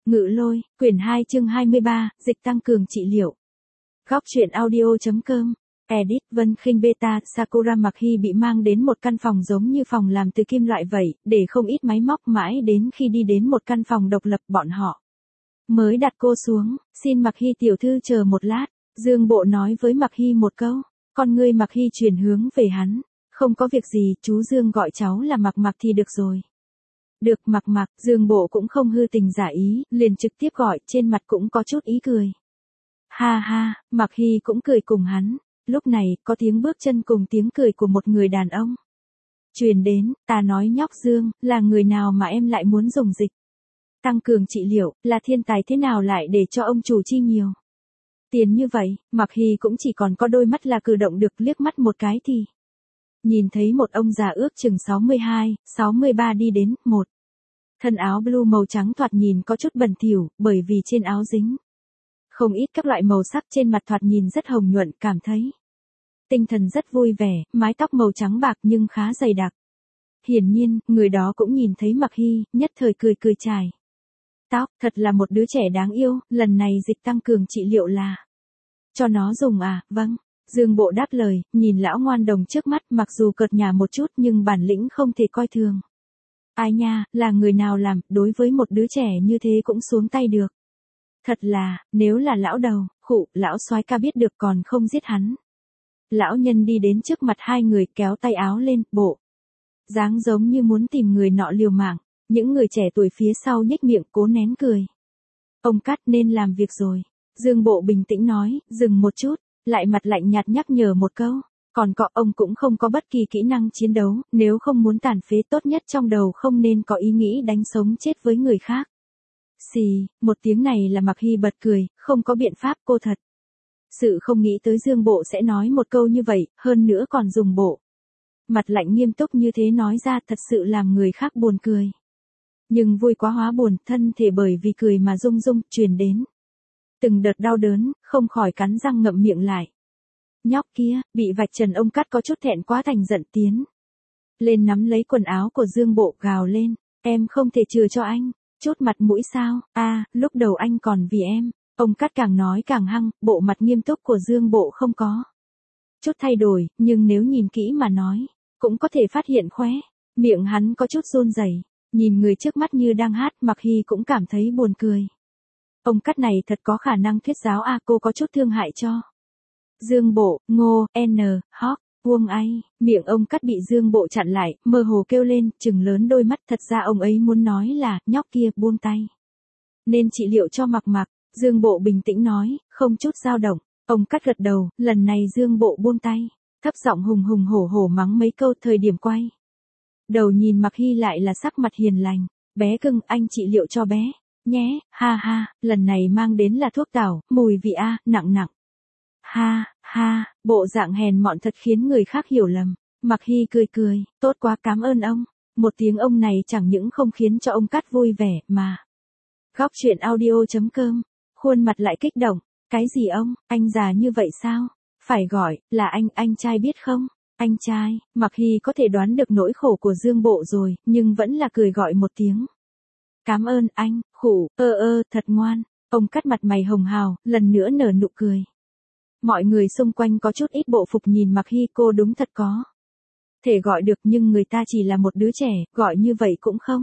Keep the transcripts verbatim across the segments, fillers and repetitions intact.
Ngự lôi, quyển hai chương hai mươi ba, dịch tăng cường trị liệu. Góc truyện audio.com, edit Vân Khinh Beta, Sakura Mạc Hy bị mang đến một căn phòng giống như phòng làm từ kim loại vậy, để không ít máy móc mãi đến khi đi đến một căn phòng độc lập bọn họ mới đặt cô xuống, xin Mạc Hy tiểu thư chờ một lát, Dương Bộ nói với Mạc Hy một câu, con ngươi Mạc Hy chuyển hướng về hắn, không có việc gì, chú Dương gọi cháu là Mạc Mạc thì được rồi. Được Mạc Mạc, Dương Bộ cũng không hư tình giả ý, liền trực tiếp gọi, trên mặt cũng có chút ý cười. Ha ha, Mạc Hy cũng cười cùng hắn, lúc này, có tiếng bước chân cùng tiếng cười của một người đàn ông. Truyền đến, ta nói nhóc Dương, là người nào mà em lại muốn dùng dịch tăng cường trị liệu, là thiên tài thế nào lại để cho ông chủ chi nhiều tiền như vậy, Mạc Hy cũng chỉ còn có đôi mắt là cử động được, liếc mắt một cái thì nhìn thấy một ông già ước chừng sáu mươi hai, sáu mươi ba đi đến, một thân áo blue màu trắng thoạt nhìn có chút bẩn thỉu, bởi vì trên áo dính không ít các loại màu sắc, trên mặt thoạt nhìn rất hồng nhuận, cảm thấy tinh thần rất vui vẻ, mái tóc màu trắng bạc nhưng khá dày đặc. Hiển nhiên, người đó cũng nhìn thấy Mạc Hy, nhất thời cười cười chải tóc, thật là một đứa trẻ đáng yêu, lần này dịch tăng cường trị liệu là cho nó dùng à, vâng. Dương Bộ đáp lời, nhìn lão ngoan đồng trước mắt, mặc dù cợt nhả một chút nhưng bản lĩnh không thể coi thường. Ai nha, là người nào làm, đối với một đứa trẻ như thế cũng xuống tay được. Thật là, nếu là lão đầu, khụ, lão soái ca biết được còn không giết hắn. Lão nhân đi đến trước mặt hai người, kéo tay áo lên, bộ dáng giống như muốn tìm người nọ liều mạng. Những người trẻ tuổi phía sau nhếch miệng cố nén cười. Ông Cát nên làm việc rồi. Dương Bộ bình tĩnh nói, dừng một chút, lại mặt lạnh nhạt nhắc nhở một câu. Còn có, ông cũng không có bất kỳ kỹ năng chiến đấu, nếu không muốn tàn phế tốt nhất trong đầu không nên có ý nghĩ đánh sống chết với người khác. Xì, một tiếng này là Mạc Hy bật cười, không có biện pháp, cô thật sự không nghĩ tới Dương Bộ sẽ nói một câu như vậy, hơn nữa còn dùng bộ mặt lạnh nghiêm túc như thế nói ra, thật sự làm người khác buồn cười. Nhưng vui quá hóa buồn, thân thể bởi vì cười mà rung rung, truyền đến từng đợt đau đớn, không khỏi cắn răng ngậm miệng lại. Nhóc kia, bị vạch trần, ông Cát có chút thẹn quá thành giận tiến lên nắm lấy quần áo của Dương Bộ, gào lên, em không thể chừa cho anh chút mặt mũi sao? A, à, lúc đầu anh còn vì em. Ông Cát càng nói càng hăng, bộ mặt nghiêm túc của Dương Bộ không có chút thay đổi, nhưng nếu nhìn kỹ mà nói, cũng có thể phát hiện khóe miệng hắn có chút run rẩy. Nhìn người trước mắt như đang hát, Mạc Hy cũng cảm thấy buồn cười. Ông Cát này thật có khả năng thuyết giáo a, à, cô có chút thương hại cho Dương Bộ, ngô, n, hóc, vuông ai, miệng ông Cát bị Dương Bộ chặn lại, mơ hồ kêu lên, trừng lớn đôi mắt, thật ra ông ấy muốn nói là, nhóc kia, buông tay. Nên trị liệu cho Mạc Mạc, Dương Bộ bình tĩnh nói, không chút dao động, ông Cát gật đầu, lần này Dương Bộ buông tay, thấp giọng hùng hùng hổ hổ mắng mấy câu, thời điểm quay đầu nhìn Mạc Hy lại là sắc mặt hiền lành, bé cưng, anh trị liệu cho bé, nhé, ha ha, lần này mang đến là thuốc tảo, mùi vị a, nặng nặng. Ha, ha, bộ dạng hèn mọn thật khiến người khác hiểu lầm. Mạc Hy cười cười, tốt quá, cảm ơn ông. Một tiếng ông này chẳng những không khiến cho ông Cát vui vẻ, mà góc truyện audio.com, khuôn mặt lại kích động, cái gì ông, anh già như vậy sao? Phải gọi, là anh, anh trai biết không? Anh trai, Mạc Hy có thể đoán được nỗi khổ của Dương Bộ rồi, nhưng vẫn là cười gọi một tiếng. Cảm ơn anh, khủ, ơ ơ, thật ngoan. Ông Cát mặt mày hồng hào, lần nữa nở nụ cười. Mọi người xung quanh có chút ít bộ phục nhìn Mạc Hy, cô đúng thật có thể gọi được, nhưng người ta chỉ là một đứa trẻ, gọi như vậy cũng không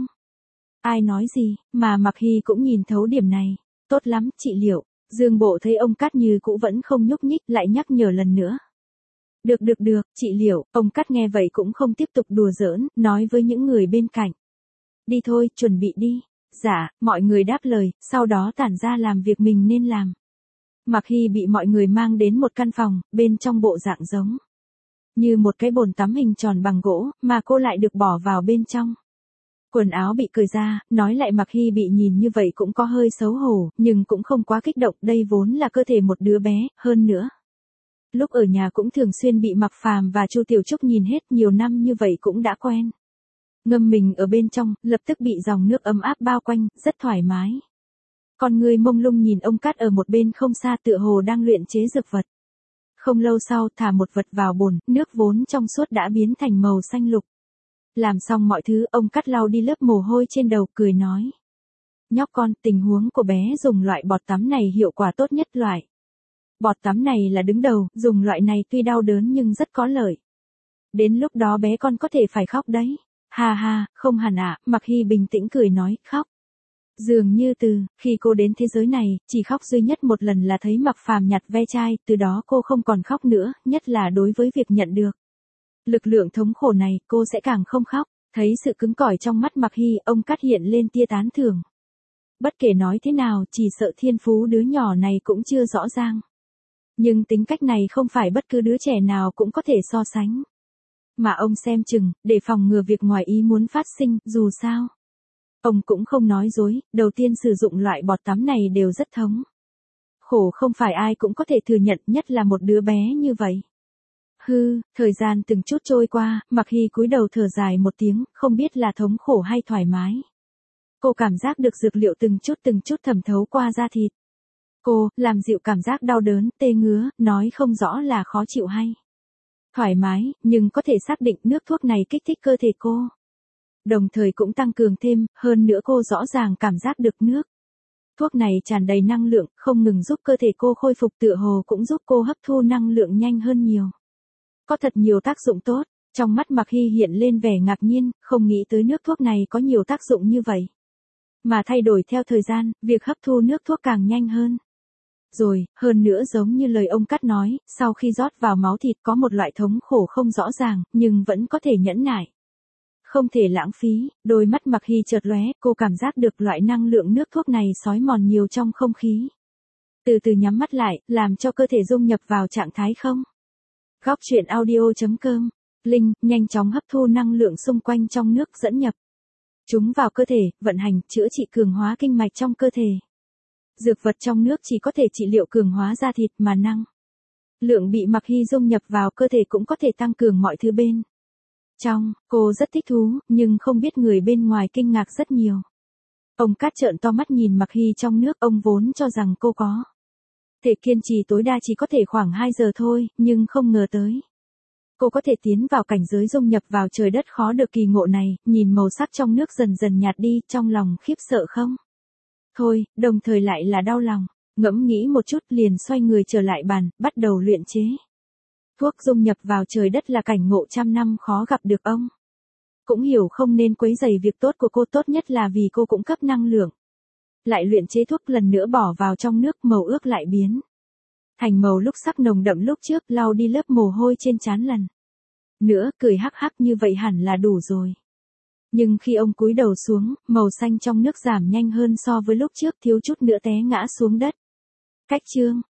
ai nói gì, mà Mạc Hy cũng nhìn thấu điểm này. Tốt lắm, trị liệu. Dương Bộ thấy ông Cát như cũ vẫn không nhúc nhích, lại nhắc nhở lần nữa. Được được được, trị liệu. Ông Cát nghe vậy cũng không tiếp tục đùa giỡn, nói với những người bên cạnh. Đi thôi, chuẩn bị đi. Dạ, mọi người đáp lời, sau đó tản ra làm việc mình nên làm. Mạc Hy bị mọi người mang đến một căn phòng, bên trong bộ dạng giống như một cái bồn tắm hình tròn bằng gỗ, mà cô lại được bỏ vào bên trong. Quần áo bị cởi ra, nói lại Mạc Hy bị nhìn như vậy cũng có hơi xấu hổ, nhưng cũng không quá kích động, đây vốn là cơ thể một đứa bé, hơn nữa. Lúc ở nhà cũng thường xuyên bị Mạc Phàm và Chu Tiểu Trúc nhìn hết, nhiều năm như vậy cũng đã quen. Ngâm mình ở bên trong, lập tức bị dòng nước ấm áp bao quanh, rất thoải mái. Con người mông lung nhìn ông Cát ở một bên không xa, tựa hồ đang luyện chế dược vật. Không lâu sau, thả một vật vào bồn, nước vốn trong suốt đã biến thành màu xanh lục. Làm xong mọi thứ, ông Cát lau đi lớp mồ hôi trên đầu, cười nói. Nhóc con, tình huống của bé dùng loại bọt tắm này hiệu quả tốt nhất loại. Bọt tắm này là đứng đầu, dùng loại này tuy đau đớn nhưng rất có lợi. Đến lúc đó bé con có thể phải khóc đấy. Ha ha, không hẳn ạ, Mặc Hy bình tĩnh cười nói, khóc. Dường như từ khi cô đến thế giới này, chỉ khóc duy nhất một lần là thấy Mặc Phàm nhặt ve chai, từ đó cô không còn khóc nữa, nhất là đối với việc nhận được lực lượng thống khổ này, cô sẽ càng không khóc. Thấy sự cứng cỏi trong mắt Mặc Hy, ông cắt hiện lên tia tán thưởng. Bất kể nói thế nào, chỉ sợ thiên phú đứa nhỏ này cũng chưa rõ ràng. Nhưng tính cách này không phải bất cứ đứa trẻ nào cũng có thể so sánh. Mà ông xem chừng, để phòng ngừa việc ngoài ý muốn phát sinh, dù sao. Ông cũng không nói dối, đầu tiên sử dụng loại bọt tắm này đều rất thống khổ, không phải ai cũng có thể thừa nhận, nhất là một đứa bé như vậy. Hư, thời gian từng chút trôi qua, Mặc Hy cúi đầu thở dài một tiếng, không biết là thống khổ hay thoải mái. Cô cảm giác được dược liệu từng chút từng chút thẩm thấu qua da thịt. Cô, làm dịu cảm giác đau đớn, tê ngứa, nói không rõ là khó chịu hay thoải mái, nhưng có thể xác định nước thuốc này kích thích cơ thể cô. Đồng thời cũng tăng cường thêm, hơn nữa cô rõ ràng cảm giác được nước thuốc này tràn đầy năng lượng, không ngừng giúp cơ thể cô khôi phục, tựa hồ cũng giúp cô hấp thu năng lượng nhanh hơn nhiều. Có thật nhiều tác dụng tốt, trong mắt Mặc Hy hiện lên vẻ ngạc nhiên, không nghĩ tới nước thuốc này có nhiều tác dụng như vậy. Mà thay đổi theo thời gian, việc hấp thu nước thuốc càng nhanh hơn. Rồi, hơn nữa giống như lời ông Cắt nói, sau khi rót vào máu thịt có một loại thống khổ không rõ ràng, nhưng vẫn có thể nhẫn nại. Không thể lãng phí, đôi mắt Mặc Hy chợt lóe, cô cảm giác được loại năng lượng nước thuốc này xói mòn nhiều trong không khí. Từ từ nhắm mắt lại, làm cho cơ thể dung nhập vào trạng thái không. Góc truyện audio.com, Linh, nhanh chóng hấp thu năng lượng xung quanh trong nước dẫn nhập chúng vào cơ thể, vận hành, chữa trị cường hóa kinh mạch trong cơ thể. Dược vật trong nước chỉ có thể trị liệu cường hóa da thịt mà năng lượng bị Mặc Hy dung nhập vào cơ thể cũng có thể tăng cường mọi thứ bên trong. Cô rất thích thú, nhưng không biết người bên ngoài kinh ngạc rất nhiều. Ông Cát trợn to mắt nhìn Mặc Hy trong nước, ông vốn cho rằng cô có thể kiên trì tối đa chỉ có thể khoảng hai giờ thôi, nhưng không ngờ tới. Cô có thể tiến vào cảnh giới dung nhập vào trời đất khó được kỳ ngộ này, nhìn màu sắc trong nước dần dần nhạt đi, trong lòng khiếp sợ không thôi, đồng thời lại là đau lòng. Ngẫm nghĩ một chút liền xoay người trở lại bàn, bắt đầu luyện chế. Thuốc dung nhập vào trời đất là cảnh ngộ trăm năm khó gặp được, ông cũng hiểu không nên quấy rầy việc tốt của cô, tốt nhất là vì cô cũng cấp năng lượng. Lại luyện chế thuốc lần nữa bỏ vào trong nước, màu ước lại biến thành màu lúc sắc nồng đậm lúc trước, lau đi lớp mồ hôi trên trán lần nữa, cười hắc hắc, như vậy hẳn là đủ rồi. Nhưng khi ông cúi đầu xuống, màu xanh trong nước giảm nhanh hơn so với lúc trước, thiếu chút nữa té ngã xuống đất. Cách chương